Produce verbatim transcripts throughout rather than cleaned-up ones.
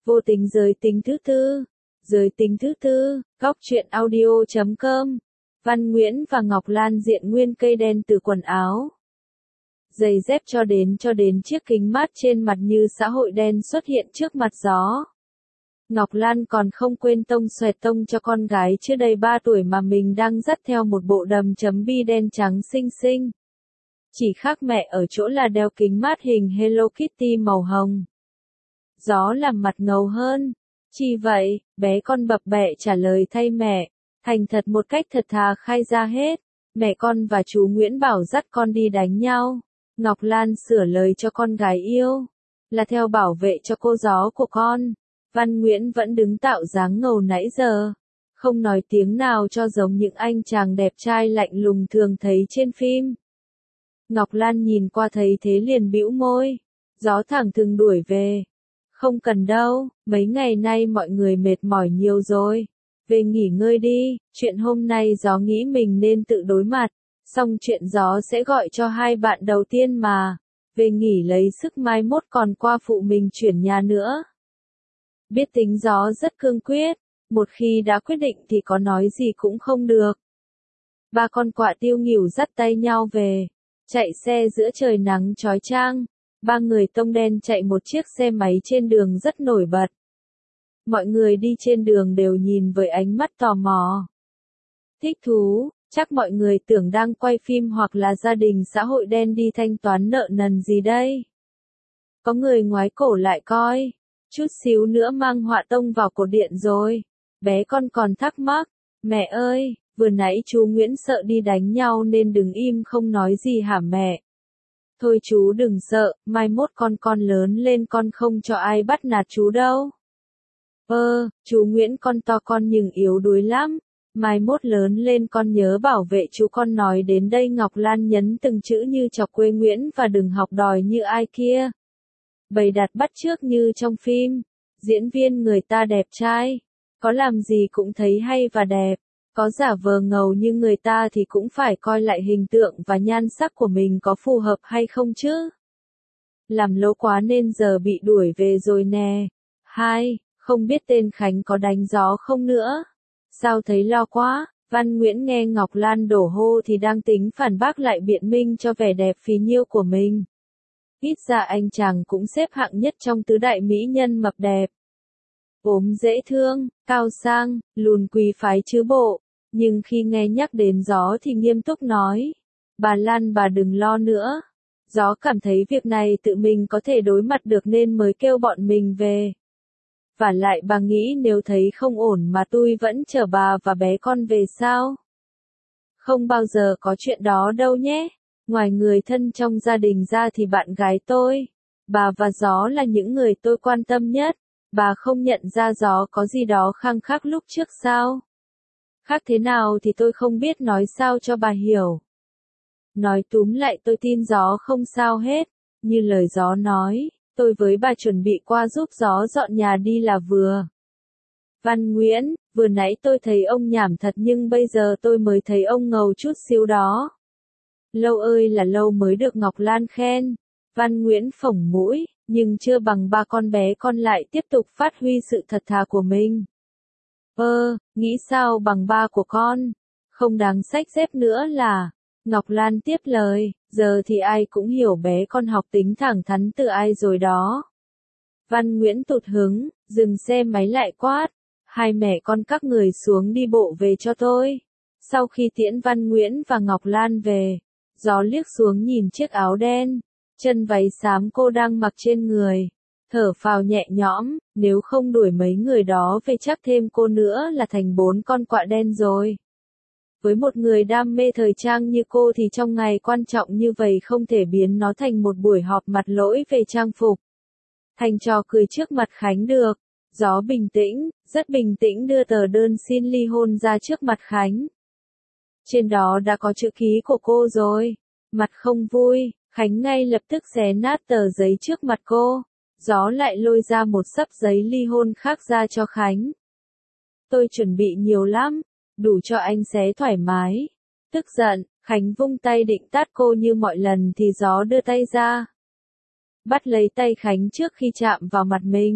Vô tình giới tính thứ tư. Giới tính thứ tư, góc truyện audio chấm com. Văn Nguyễn và Ngọc Lan diện nguyên cây đen từ quần áo, giày dép cho đến cho đến chiếc kính mát trên mặt như xã hội đen xuất hiện trước mặt gió. Ngọc Lan còn không quên tông xoẹt tông cho con gái chưa đầy ba tuổi mà mình đang dắt theo một bộ đầm chấm bi đen trắng xinh xinh. Chỉ khác mẹ ở chỗ là đeo kính mát hình Hello Kitty màu hồng. Gió làm mặt ngầu hơn. Chi vậy, bé con bập bẹ trả lời thay mẹ, thành thật một cách thật thà khai ra hết. Mẹ con và chú Nguyễn bảo dắt con đi đánh nhau. Ngọc Lan sửa lời cho con gái yêu, là theo bảo vệ cho cô gió của con. Văn Nguyễn vẫn đứng tạo dáng ngầu nãy giờ, không nói tiếng nào cho giống những anh chàng đẹp trai lạnh lùng thường thấy trên phim. Ngọc Lan nhìn qua thấy thế liền bĩu môi, gió thẳng thừng đuổi về. Không cần đâu, mấy ngày nay mọi người mệt mỏi nhiều rồi. Về nghỉ ngơi đi, chuyện hôm nay gió nghĩ mình nên tự đối mặt. Xong chuyện gió sẽ gọi cho hai bạn đầu tiên mà. Về nghỉ lấy sức mai mốt còn qua phụ mình chuyển nhà nữa. Biết tính gió rất cương quyết, một khi đã quyết định thì có nói gì cũng không được. Ba con quạ tiêu nghỉu dắt tay nhau về, chạy xe giữa trời nắng chói chang. Ba người tông đen chạy một chiếc xe máy trên đường rất nổi bật. Mọi người đi trên đường đều nhìn với ánh mắt tò mò. Thích thú, chắc mọi người tưởng đang quay phim hoặc là gia đình xã hội đen đi thanh toán nợ nần gì đây. Có người ngoái cổ lại coi, chút xíu nữa mang họa tông vào cột điện rồi. Bé con còn thắc mắc, mẹ ơi, vừa nãy chú Nguyễn sợ đi đánh nhau nên đừng im không nói gì hả mẹ? Thôi chú đừng sợ, mai mốt con con lớn lên con không cho ai bắt nạt chú đâu. Ơ, chú Nguyễn con to con nhưng yếu đuối lắm. Mai mốt lớn lên con nhớ bảo vệ chú con nói đến đây Ngọc Lan nhấn từng chữ như chọc quê Nguyễn và đừng học đòi như ai kia. Bày đặt bắt chước như trong phim. Diễn viên người ta đẹp trai. Có làm gì cũng thấy hay và đẹp. Có giả vờ ngầu như người ta thì cũng phải coi lại hình tượng và nhan sắc của mình có phù hợp hay không chứ. Làm lố quá nên giờ bị đuổi về rồi nè. Hai, không biết tên Khánh có đánh gió không nữa. Sao thấy lo quá, Văn Nguyễn nghe Ngọc Lan đổ hô thì đang tính phản bác lại biện minh cho vẻ đẹp phí nhiêu của mình. Ít ra anh chàng cũng xếp hạng nhất trong tứ đại mỹ nhân mập đẹp. Ốm dễ thương, cao sang, lùn quý phái chứ bộ. Nhưng khi nghe nhắc đến gió thì nghiêm túc nói. Bà Lan bà đừng lo nữa. Gió cảm thấy việc này tự mình có thể đối mặt được nên mới kêu bọn mình về. Và lại bà nghĩ nếu thấy không ổn mà tôi vẫn chở bà và bé con về sao? Không bao giờ có chuyện đó đâu nhé. Ngoài người thân trong gia đình ra thì bạn gái tôi, bà và Gió là những người tôi quan tâm nhất. Bà không nhận ra Gió có gì đó khăng khắc lúc trước sao? Khác thế nào thì tôi không biết nói sao cho bà hiểu. Nói túm lại tôi tin Gió không sao hết. Như lời Gió nói, tôi với bà chuẩn bị qua giúp Gió dọn nhà đi là vừa. Văn Nguyễn, vừa nãy tôi thấy ông nhảm thật nhưng bây giờ tôi mới thấy ông ngầu chút xíu đó. Lâu ơi là lâu mới được Ngọc Lan khen. Văn Nguyễn phổng mũi, nhưng chưa bằng ba con bé con lại tiếp tục phát huy sự thật thà của mình. Ơ, nghĩ sao bằng ba của con? Không đáng xách dép nữa là. Ngọc Lan tiếp lời, giờ thì ai cũng hiểu bé con học tính thẳng thắn từ ai rồi đó. Văn Nguyễn tụt hứng, dừng xe máy lại quát. Hai mẹ con các người xuống đi bộ về cho tôi. Sau khi tiễn Văn Nguyễn và Ngọc Lan về, Gió liếc xuống nhìn chiếc áo đen, chân váy xám cô đang mặc trên người. Thở phào nhẹ nhõm, nếu không đuổi mấy người đó về chắc thêm cô nữa là thành bốn con quạ đen rồi. Với một người đam mê thời trang như cô thì trong ngày quan trọng như vậy không thể biến nó thành một buổi họp mặt lỗi về trang phục. Thành trò cười trước mặt Khánh được. Gió bình tĩnh, rất bình tĩnh đưa tờ đơn xin ly hôn ra trước mặt Khánh. Trên đó đã có chữ ký của cô rồi. Mặt không vui, Khánh ngay lập tức xé nát tờ giấy trước mặt cô. Gió lại lôi ra một xấp giấy ly hôn khác ra cho Khánh. Tôi chuẩn bị nhiều lắm, đủ cho anh xé thoải mái. Tức giận, Khánh vung tay định tát cô như mọi lần thì Gió đưa tay ra. Bắt lấy tay Khánh trước khi chạm vào mặt mình.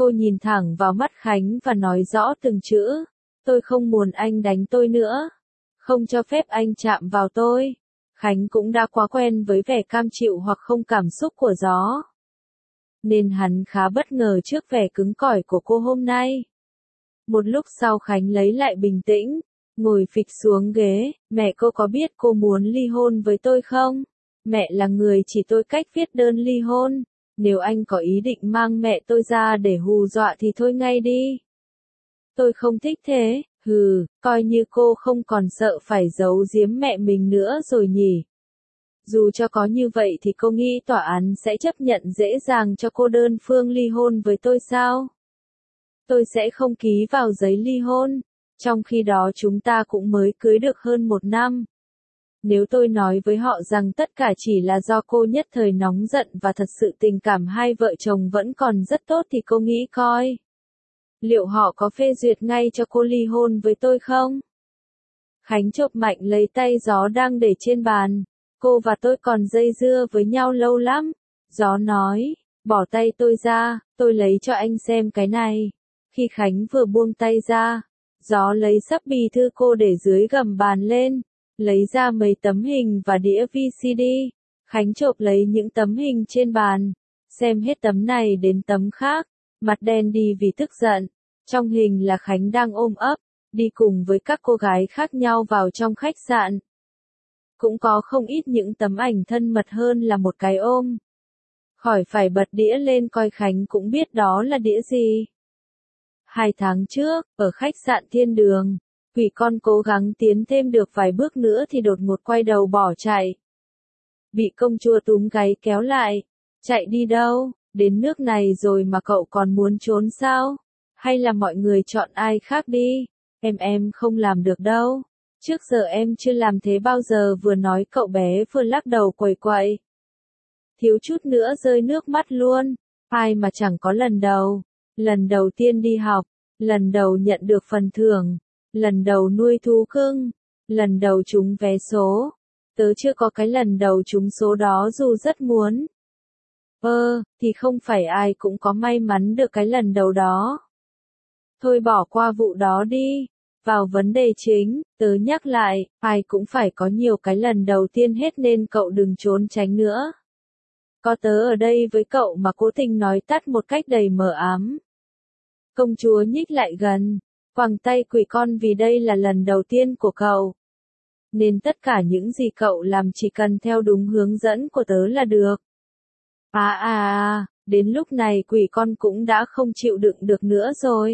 Cô nhìn thẳng vào mắt Khánh và nói rõ từng chữ. Tôi không muốn anh đánh tôi nữa. Không cho phép anh chạm vào tôi. Khánh cũng đã quá quen với vẻ cam chịu hoặc không cảm xúc của Gió. Nên hắn khá bất ngờ trước vẻ cứng cỏi của cô hôm nay. Một lúc sau Khánh lấy lại bình tĩnh, ngồi phịch xuống ghế. Mẹ cô có biết cô muốn ly hôn với tôi không? Mẹ là người chỉ tôi cách viết đơn ly hôn. Nếu anh có ý định mang mẹ tôi ra để hù dọa thì thôi ngay đi. Tôi không thích thế, hừ, coi như cô không còn sợ phải giấu giếm mẹ mình nữa rồi nhỉ. Dù cho có như vậy thì cô nghĩ tòa án sẽ chấp nhận dễ dàng cho cô đơn phương ly hôn với tôi sao? Tôi sẽ không ký vào giấy ly hôn, trong khi đó chúng ta cũng mới cưới được hơn một năm. Nếu tôi nói với họ rằng tất cả chỉ là do cô nhất thời nóng giận và thật sự tình cảm hai vợ chồng vẫn còn rất tốt thì cô nghĩ coi. Liệu họ có phê duyệt ngay cho cô ly hôn với tôi không? Khánh chộp mạnh lấy tay Gió đang để trên bàn. Cô và tôi còn dây dưa với nhau lâu lắm. Gió nói, bỏ tay tôi ra, tôi lấy cho anh xem cái này. Khi Khánh vừa buông tay ra, Gió lấy sắp bì thư cô để dưới gầm bàn lên, lấy ra mấy tấm hình và đĩa vê xê đê. Khánh chộp lấy những tấm hình trên bàn, xem hết tấm này đến tấm khác, mặt đen đi vì tức giận. Trong hình là Khánh đang ôm ấp, đi cùng với các cô gái khác nhau vào trong khách sạn. Cũng có không ít những tấm ảnh thân mật hơn là một cái ôm. Khỏi phải bật đĩa lên coi Khánh cũng biết đó là đĩa gì. Hai tháng trước, ở khách sạn Thiên Đường, Quỷ Con cố gắng tiến thêm được vài bước nữa thì đột ngột quay đầu bỏ chạy. Bị công chúa túm gáy kéo lại. Chạy đi đâu? Đến nước này rồi mà cậu còn muốn trốn sao? Hay là mọi người chọn ai khác đi? Em em không làm được đâu. Trước giờ em chưa làm thế bao giờ, vừa nói cậu bé vừa lắc đầu quẩy quậy. Thiếu chút nữa rơi nước mắt luôn. Ai mà chẳng có lần đầu. Lần đầu tiên đi học. Lần đầu nhận được phần thưởng. Lần đầu nuôi thú cưng. Lần đầu trúng vé số. Tớ chưa có cái lần đầu trúng số đó dù rất muốn. Ơ, thì không phải ai cũng có may mắn được cái lần đầu đó. Thôi bỏ qua vụ đó đi. Vào vấn đề chính, tớ nhắc lại, ai cũng phải có nhiều cái lần đầu tiên hết nên cậu đừng trốn tránh nữa. Có tớ ở đây với cậu mà cố tình nói tắt một cách đầy mờ ám. Công chúa nhích lại gần, quàng tay Quỷ Con vì đây là lần đầu tiên của cậu. Nên tất cả những gì cậu làm chỉ cần theo đúng hướng dẫn của tớ là được. À à à, đến lúc này Quỷ Con cũng đã không chịu đựng được nữa rồi.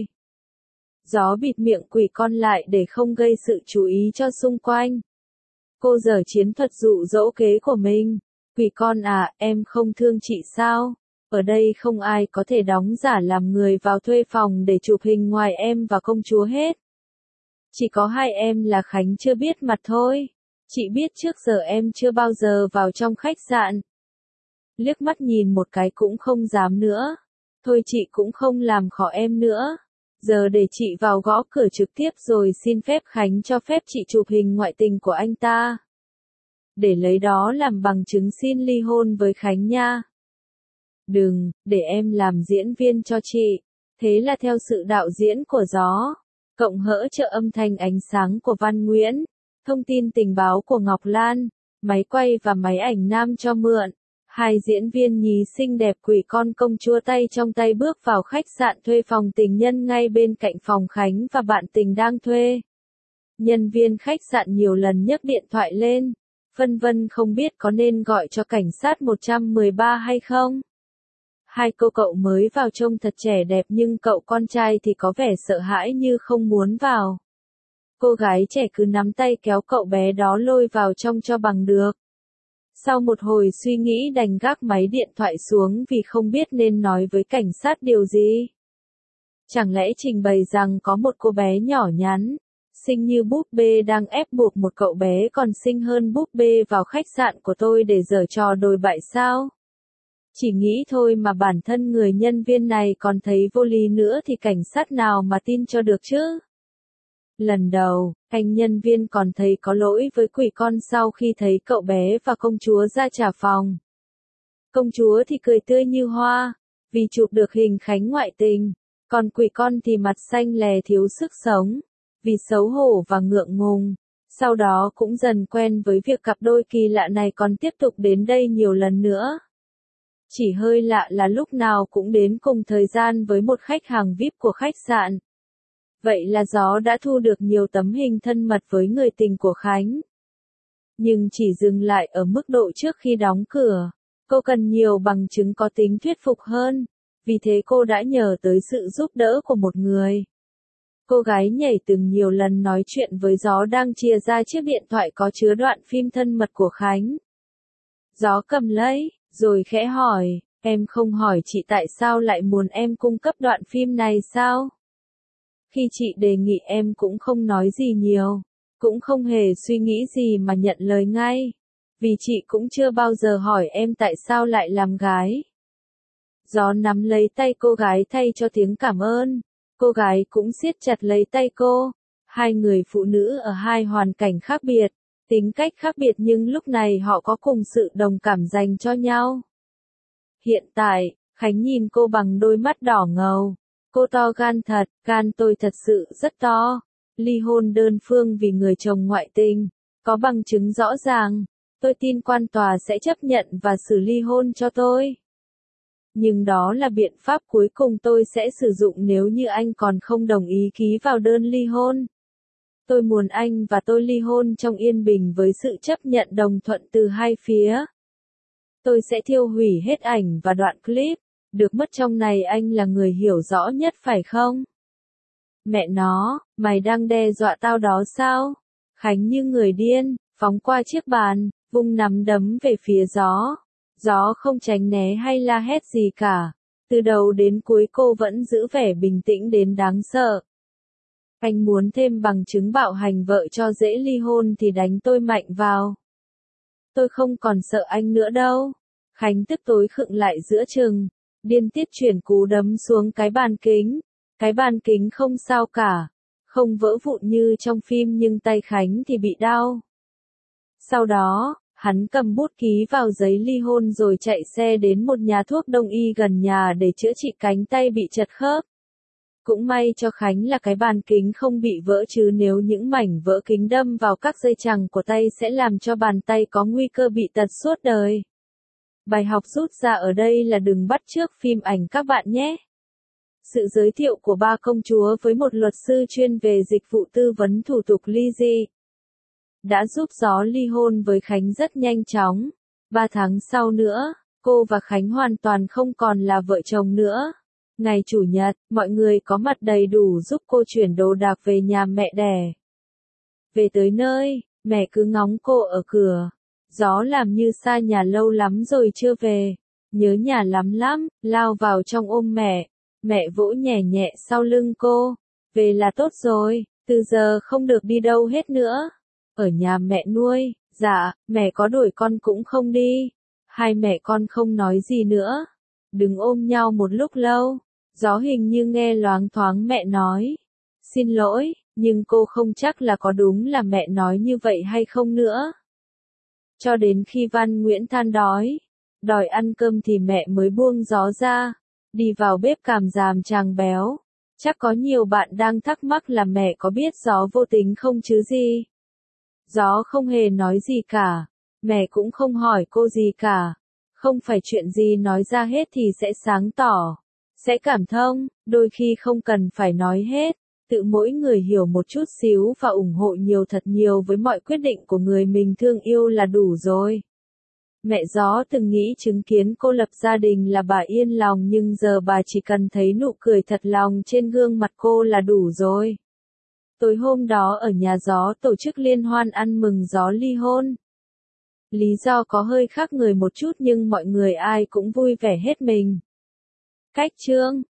Gió bịt miệng Quỷ Con lại để không gây sự chú ý cho xung quanh. Cô giở chiến thuật dụ dỗ kế của mình. Quỷ Con à, em không thương chị sao? Ở đây không ai có thể đóng giả làm người vào thuê phòng để chụp hình ngoài em và công chúa hết. Chỉ có hai em là Khánh chưa biết mặt thôi. Chị biết trước giờ em chưa bao giờ vào trong khách sạn. Liếc mắt nhìn một cái cũng không dám nữa. Thôi chị cũng không làm khó em nữa. Giờ để chị vào gõ cửa trực tiếp rồi xin phép Khánh cho phép chị chụp hình ngoại tình của anh ta. Để lấy đó làm bằng chứng xin ly hôn với Khánh nha. Đừng, để em làm diễn viên cho chị. Thế là theo sự đạo diễn của Gió, cộng hỗ trợ âm thanh ánh sáng của Văn Nguyễn, thông tin tình báo của Ngọc Lan, máy quay và máy ảnh nam cho mượn. Hai diễn viên nhí xinh đẹp Quỷ Con công chúa tay trong tay bước vào khách sạn thuê phòng tình nhân ngay bên cạnh phòng Khánh và bạn tình đang thuê. Nhân viên khách sạn nhiều lần nhấc điện thoại lên, phân vân không biết có nên gọi cho cảnh sát một một ba hay không. Hai cô cậu mới vào trông thật trẻ đẹp nhưng cậu con trai thì có vẻ sợ hãi như không muốn vào. Cô gái trẻ cứ nắm tay kéo cậu bé đó lôi vào trong cho bằng được. Sau một hồi suy nghĩ đành gác máy điện thoại xuống vì không biết nên nói với cảnh sát điều gì. Chẳng lẽ trình bày rằng có một cô bé nhỏ nhắn, xinh như búp bê đang ép buộc một cậu bé còn xinh hơn búp bê vào khách sạn của tôi để giở trò đồi bại sao? Chỉ nghĩ thôi mà bản thân người nhân viên này còn thấy vô lý nữa thì cảnh sát nào mà tin cho được chứ? Lần đầu, anh nhân viên còn thấy có lỗi với Quỷ Con sau khi thấy cậu bé và công chúa ra trả phòng. Công chúa thì cười tươi như hoa, Vì chụp được hình Khánh ngoại tình, còn quỷ con thì mặt xanh lè thiếu sức sống, vì xấu hổ và ngượng ngùng. Sau đó cũng dần quen với việc cặp đôi kỳ lạ này còn tiếp tục đến đây nhiều lần nữa. Chỉ hơi lạ là lúc nào cũng đến cùng thời gian với một khách hàng vi ai pi của khách sạn. Vậy là Gió đã thu được nhiều tấm hình thân mật với người tình của Khánh. Nhưng chỉ dừng lại ở mức độ trước khi đóng cửa. Cô cần nhiều bằng chứng có tính thuyết phục hơn, vì thế cô đã nhờ tới sự giúp đỡ của một người. Cô gái nhảy từng nhiều lần nói chuyện với Gió đang chia ra chiếc điện thoại có chứa đoạn phim thân mật của Khánh. Gió cầm lấy, rồi khẽ hỏi, em không hỏi chị tại sao lại muốn em cung cấp đoạn phim này sao? Khi chị đề nghị em cũng không nói gì nhiều, cũng không hề suy nghĩ gì mà nhận lời ngay, vì chị cũng chưa bao giờ hỏi em tại sao lại làm gái. Gió nắm lấy tay cô gái thay cho tiếng cảm ơn, cô gái cũng siết chặt lấy tay cô. Hai người phụ nữ ở hai hoàn cảnh khác biệt, tính cách khác biệt nhưng lúc này họ có cùng sự đồng cảm dành cho nhau. Hiện tại, Khánh nhìn cô bằng đôi mắt đỏ ngầu. Cô to gan thật, gan tôi thật sự rất to. Ly hôn đơn phương vì người chồng ngoại tình, có bằng chứng rõ ràng. Tôi tin quan tòa sẽ chấp nhận và xử ly hôn cho tôi. Nhưng đó là biện pháp cuối cùng tôi sẽ sử dụng nếu như anh còn không đồng ý ký vào đơn ly hôn. Tôi muốn anh và tôi ly hôn trong yên bình với sự chấp nhận đồng thuận từ hai phía. Tôi sẽ thiêu hủy hết ảnh và đoạn clip được mất trong này, anh là người hiểu rõ nhất phải không? Mẹ nó, mày đang đe dọa tao đó sao? Khánh như người điên, phóng qua chiếc bàn, vung nắm đấm về phía Gió. Gió không tránh né hay la hét gì cả. Từ đầu đến cuối cô vẫn giữ vẻ bình tĩnh đến đáng sợ. Anh muốn thêm bằng chứng bạo hành vợ cho dễ ly hôn thì đánh tôi mạnh vào. Tôi không còn sợ anh nữa đâu. Khánh tức tối khựng lại giữa chừng, điên tiết chuyển cú đấm xuống cái bàn kính. Cái bàn kính không sao cả, không vỡ vụn như trong phim nhưng tay Khánh thì bị đau. Sau đó, hắn cầm bút ký vào giấy ly hôn rồi chạy xe đến một nhà thuốc đông y gần nhà để chữa trị cánh tay bị chật khớp. Cũng may cho Khánh là cái bàn kính không bị vỡ, chứ nếu những mảnh vỡ kính đâm vào các dây chằng của tay sẽ làm cho bàn tay có nguy cơ bị tật suốt đời. Bài học rút ra ở đây là đừng bắt chước phim ảnh các bạn nhé. Sự giới thiệu của ba công chúa với một luật sư chuyên về dịch vụ tư vấn thủ tục ly dị đã giúp Gió ly hôn với Khánh rất nhanh chóng. Ba tháng sau nữa, cô và Khánh hoàn toàn không còn là vợ chồng nữa. Ngày Chủ nhật, mọi người có mặt đầy đủ giúp cô chuyển đồ đạc về nhà mẹ đẻ. Về tới nơi, mẹ cứ ngóng cô ở cửa. Gió làm như xa nhà lâu lắm rồi chưa về. Nhớ nhà lắm lắm, lao vào trong ôm mẹ. Mẹ vỗ nhẹ nhẹ sau lưng cô. Về là tốt rồi, từ giờ không được đi đâu hết nữa. Ở nhà mẹ nuôi, dạ, mẹ có đuổi con cũng không đi. Hai mẹ con không nói gì nữa. Đừng ôm nhau một lúc lâu. Gió hình như nghe loáng thoáng mẹ nói. Xin lỗi, nhưng cô không chắc là có đúng là mẹ nói như vậy hay không nữa. Cho đến khi Văn Nguyễn than đói, đòi ăn cơm thì mẹ mới buông Gió ra, đi vào bếp càm ràm chàng béo. Chắc có nhiều bạn đang thắc mắc là mẹ có biết Gió vô tính không chứ gì. Gió không hề nói gì cả, mẹ cũng không hỏi cô gì cả. Không phải chuyện gì nói ra hết thì sẽ sáng tỏ, sẽ cảm thông, đôi khi không cần phải nói hết. Tự mỗi người hiểu một chút xíu và ủng hộ nhiều thật nhiều với mọi quyết định của người mình thương yêu là đủ rồi. Mẹ Gió từng nghĩ chứng kiến cô lập gia đình là bà yên lòng, nhưng giờ bà chỉ cần thấy nụ cười thật lòng trên gương mặt cô là đủ rồi. Tối hôm đó ở nhà Gió tổ chức liên hoan ăn mừng Gió ly hôn. Lý do có hơi khác người một chút nhưng mọi người ai cũng vui vẻ hết mình. Cách chương